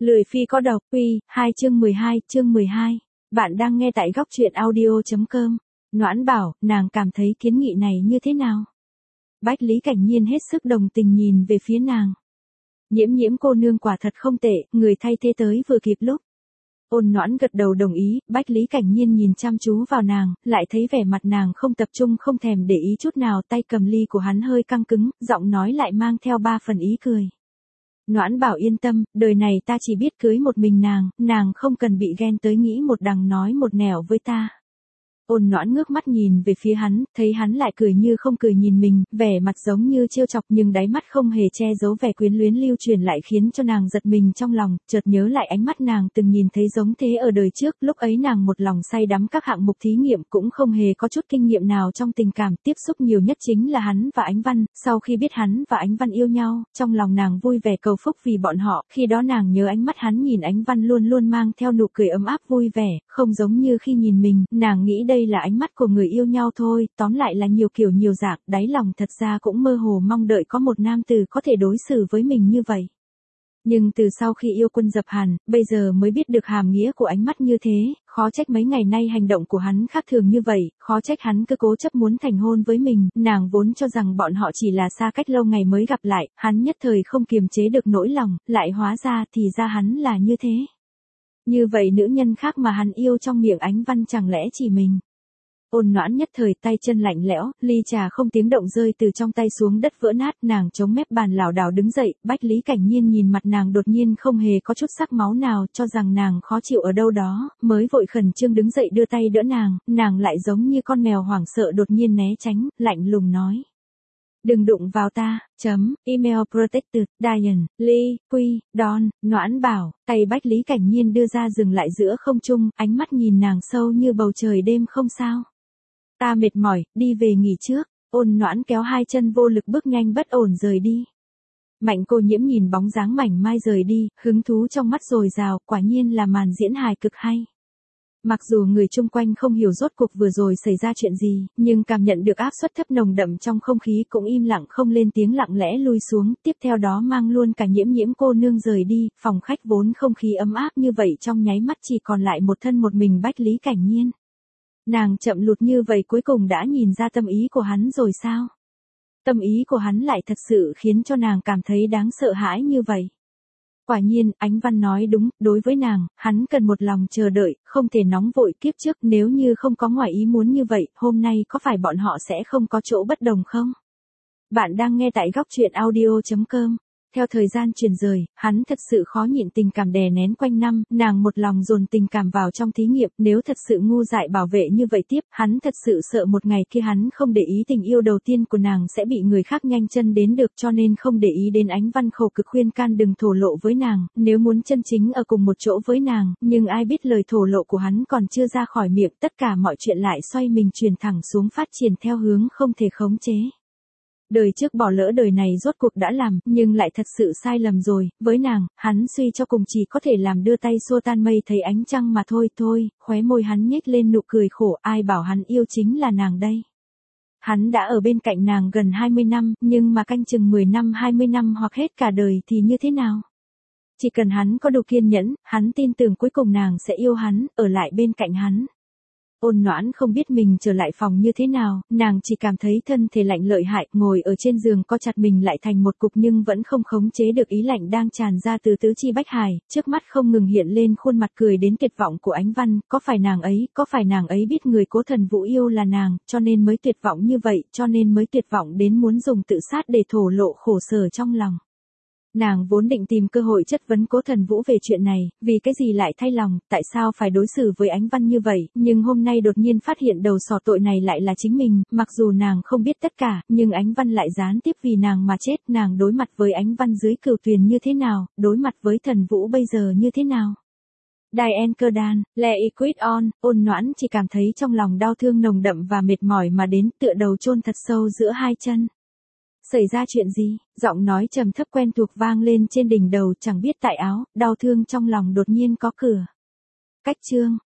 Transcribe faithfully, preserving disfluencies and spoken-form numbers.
Lười phi có độc, Uy, hai chương mười hai, chương mười hai. Bạn đang nghe tại góc truyện audio.com. Noãn bảo, nàng cảm thấy kiến nghị này như thế nào? Bách Lý Cảnh Nhiên hết sức đồng tình nhìn về phía nàng. Nhiễm nhiễm cô nương quả thật không tệ, người thay thế tới vừa kịp lúc. Ôn Noãn gật đầu đồng ý, Bách Lý Cảnh Nhiên nhìn chăm chú vào nàng, lại thấy vẻ mặt nàng không tập trung không thèm để ý chút nào, tay cầm ly của hắn hơi căng cứng, giọng nói lại mang theo ba phần ý cười. Noãn bảo yên tâm, đời này ta chỉ biết cưới một mình nàng, nàng không cần bị ghen tới nghĩ một đằng nói một nẻo với ta. Ôn Noãn ngước mắt nhìn về phía hắn, thấy hắn lại cười như không cười nhìn mình, vẻ mặt giống như trêu chọc nhưng đáy mắt không hề che giấu vẻ quyến luyến lưu truyền lại khiến cho nàng giật mình trong lòng, chợt nhớ lại ánh mắt nàng từng nhìn thấy giống thế ở đời trước, lúc ấy nàng một lòng say đắm các hạng mục thí nghiệm cũng không hề có chút kinh nghiệm nào trong tình cảm, tiếp xúc nhiều nhất chính là hắn và Ánh Văn, sau khi biết hắn và Ánh Văn yêu nhau, trong lòng nàng vui vẻ cầu phúc vì bọn họ, khi đó nàng nhớ ánh mắt hắn nhìn Ánh Văn luôn luôn mang theo nụ cười ấm áp vui vẻ, không giống như khi nhìn mình, nàng nghĩ đây là ánh mắt của người yêu nhau thôi, tóm lại là nhiều kiểu nhiều dạng, đáy lòng thật ra cũng mơ hồ mong đợi có một nam tử có thể đối xử với mình như vậy. Nhưng từ sau khi yêu Quân Dập Hàn, bây giờ mới biết được hàm nghĩa của ánh mắt như thế, khó trách mấy ngày nay hành động của hắn khác thường như vậy, khó trách hắn cứ cố chấp muốn thành hôn với mình, nàng vốn cho rằng bọn họ chỉ là xa cách lâu ngày mới gặp lại, hắn nhất thời không kiềm chế được nỗi lòng, lại hóa ra thì ra hắn là như thế. Như vậy nữ nhân khác mà hắn yêu trong miệng Ánh Văn chẳng lẽ chỉ mình. Ôn Noãn nhất thời tay chân lạnh lẽo, ly trà không tiếng động rơi từ trong tay xuống đất vỡ nát, nàng chống mép bàn lảo đảo đứng dậy, Bách Lý Cảnh Nhiên nhìn mặt nàng đột nhiên không hề có chút sắc máu nào, cho rằng nàng khó chịu ở đâu đó, mới vội khẩn trương đứng dậy đưa tay đỡ nàng, nàng lại giống như con mèo hoảng sợ đột nhiên né tránh, lạnh lùng nói. Đừng đụng vào ta, chấm, email protected, Diane, Lee, Quy, Don, Noãn bảo, tay Bách Lý Cảnh Nhiên đưa ra dừng lại giữa không trung, ánh mắt nhìn nàng sâu như bầu trời đêm không sao. Ta mệt mỏi, đi về nghỉ trước, Ôn Noãn kéo hai chân vô lực bước nhanh bất ổn rời đi. Mạnh Cô Nhiễm nhìn bóng dáng mảnh mai rời đi, hứng thú trong mắt dồi dào, quả nhiên là màn diễn hài cực hay. Mặc dù người chung quanh không hiểu rốt cuộc vừa rồi xảy ra chuyện gì, nhưng cảm nhận được áp suất thấp nồng đậm trong không khí cũng im lặng không lên tiếng lặng lẽ lui xuống, tiếp theo đó mang luôn cả Nhiễm nhiễm cô nương rời đi, phòng khách vốn không khí ấm áp như vậy trong nháy mắt chỉ còn lại một thân một mình Bách Lý Cảnh Nhiên. Nàng chậm lụt như vậy cuối cùng đã nhìn ra tâm ý của hắn rồi sao? Tâm ý của hắn lại thật sự khiến cho nàng cảm thấy đáng sợ hãi như vậy. Quả nhiên, Ánh Văn nói đúng, đối với nàng, hắn cần một lòng chờ đợi, không thể nóng vội kiếp trước, nếu như không có ngoài ý muốn như vậy, hôm nay có phải bọn họ sẽ không có chỗ bất đồng không? Bạn đang nghe tại góc truyện audio.com. Theo thời gian truyền rời, hắn thật sự khó nhịn tình cảm đè nén quanh năm, nàng một lòng dồn tình cảm vào trong thí nghiệm, nếu thật sự ngu dại bảo vệ như vậy tiếp, hắn thật sự sợ một ngày kia hắn không để ý tình yêu đầu tiên của nàng sẽ bị người khác nhanh chân đến được, cho nên không để ý đến Ánh Văn khổ cực khuyên can đừng thổ lộ với nàng, nếu muốn chân chính ở cùng một chỗ với nàng, nhưng ai biết lời thổ lộ của hắn còn chưa ra khỏi miệng, tất cả mọi chuyện lại xoay mình truyền thẳng xuống phát triển theo hướng không thể khống chế. Đời trước bỏ lỡ đời này rốt cuộc đã làm, nhưng lại thật sự sai lầm rồi, với nàng, hắn suy cho cùng chỉ có thể làm đưa tay xua tan mây thấy ánh trăng mà thôi, thôi, khóe môi hắn nhếch lên nụ cười khổ, ai bảo hắn yêu chính là nàng đây. Hắn đã ở bên cạnh nàng gần hai mươi năm, nhưng mà canh chừng mười năm hai mươi năm hoặc hết cả đời thì như thế nào? Chỉ cần hắn có đủ kiên nhẫn, hắn tin tưởng cuối cùng nàng sẽ yêu hắn, ở lại bên cạnh hắn. Ôn Noãn không biết mình trở lại phòng như thế nào, nàng chỉ cảm thấy thân thể lạnh lợi hại, ngồi ở trên giường co chặt mình lại thành một cục nhưng vẫn không khống chế được ý lạnh đang tràn ra từ tứ chi bách hải, trước mắt không ngừng hiện lên khuôn mặt cười đến tuyệt vọng của Ánh Văn, có phải nàng ấy, có phải nàng ấy biết người Cố Thần Vũ yêu là nàng, cho nên mới tuyệt vọng như vậy, cho nên mới tuyệt vọng đến muốn dùng tự sát để thổ lộ khổ sở trong lòng. Nàng vốn định tìm cơ hội chất vấn Cố Thần Vũ về chuyện này, vì cái gì lại thay lòng, tại sao phải đối xử với Ánh Văn như vậy, nhưng hôm nay đột nhiên phát hiện đầu sỏ tội này lại là chính mình, mặc dù nàng không biết tất cả, nhưng Ánh Văn lại gián tiếp vì nàng mà chết, nàng đối mặt với Ánh Văn dưới cửu tuyền như thế nào, đối mặt với Thần Vũ bây giờ như thế nào. Diane Kerdan, Le Equid On, Ôn Noãn chỉ cảm thấy trong lòng đau thương nồng đậm và mệt mỏi mà đến tựa đầu chôn thật sâu giữa hai chân. Xảy ra chuyện gì? Giọng nói trầm thấp quen thuộc vang lên trên đỉnh đầu, chẳng biết tại áo, đau thương trong lòng đột nhiên có cửa. Cách chương,